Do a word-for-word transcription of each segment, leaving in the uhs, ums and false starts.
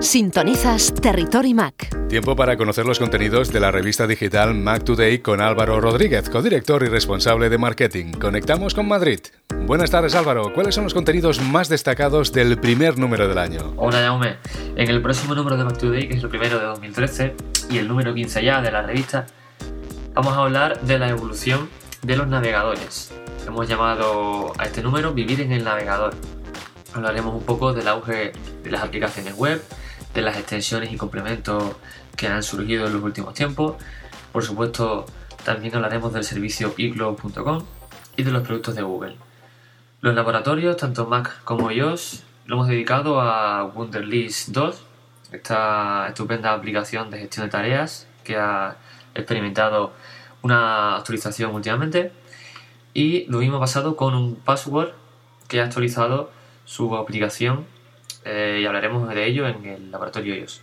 Sintonizas Territory Mac. Tiempo para conocer los contenidos de la revista digital Mac Today con Álvaro Rodríguez, codirector y responsable de marketing. Conectamos con Madrid. Buenas tardes, Álvaro. ¿Cuáles son los contenidos más destacados del primer número del año? Hola, Jaume. En el próximo número de Mac Today, que es el primero de dos mil trece y el número quince ya de la revista, vamos a hablar de la evolución de los navegadores. Hemos llamado a este número Vivir en el navegador. Hablaremos un poco del auge de las aplicaciones web, de las extensiones y complementos que han surgido en los últimos tiempos. Por supuesto, también hablaremos del servicio iCloud punto com y de los productos de Google. Los laboratorios, tanto Mac como iOS, lo hemos dedicado a Wunderlist dos, esta estupenda aplicación de gestión de tareas que ha experimentado una actualización últimamente, y lo mismo pasado con un Password que ha actualizado su aplicación, eh, y hablaremos de ello en el laboratorio iOS.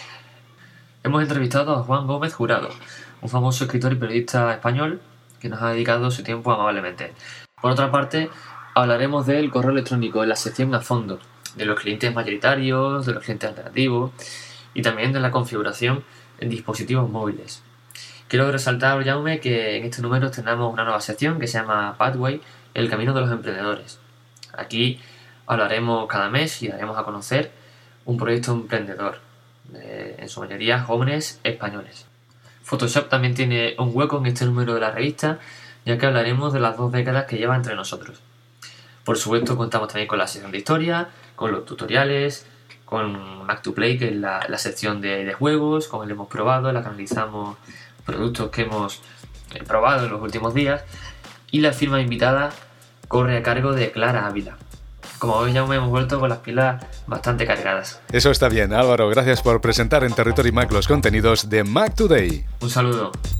Hemos entrevistado a Juan Gómez Jurado, un famoso escritor y periodista español que nos ha dedicado su tiempo amablemente. Por otra parte, hablaremos del correo electrónico en la sección a fondo, de los clientes mayoritarios, de los clientes alternativos y también de la configuración en dispositivos móviles. Quiero resaltar, Jaume, que en este número tenemos una nueva sección que se llama Pathway, el camino de los emprendedores. Aquí hablaremos cada mes y daremos a conocer un proyecto emprendedor, eh, en su mayoría jóvenes españoles. Photoshop también tiene un hueco en este número de la revista, ya que hablaremos de las dos décadas que lleva entre nosotros. Por supuesto, contamos también con la sección de historia, con los tutoriales, con Mac to Play, que es la, la sección de, de juegos, con el hemos probado, en la que analizamos productos que hemos eh, probado en los últimos días, y la firma invitada corre a cargo de Clara Ávila. Como hoy ya me hemos vuelto con las pilas bastante cargadas. Eso está bien, Álvaro. Gracias por presentar en Territory Mac los contenidos de Mac Today. Un saludo.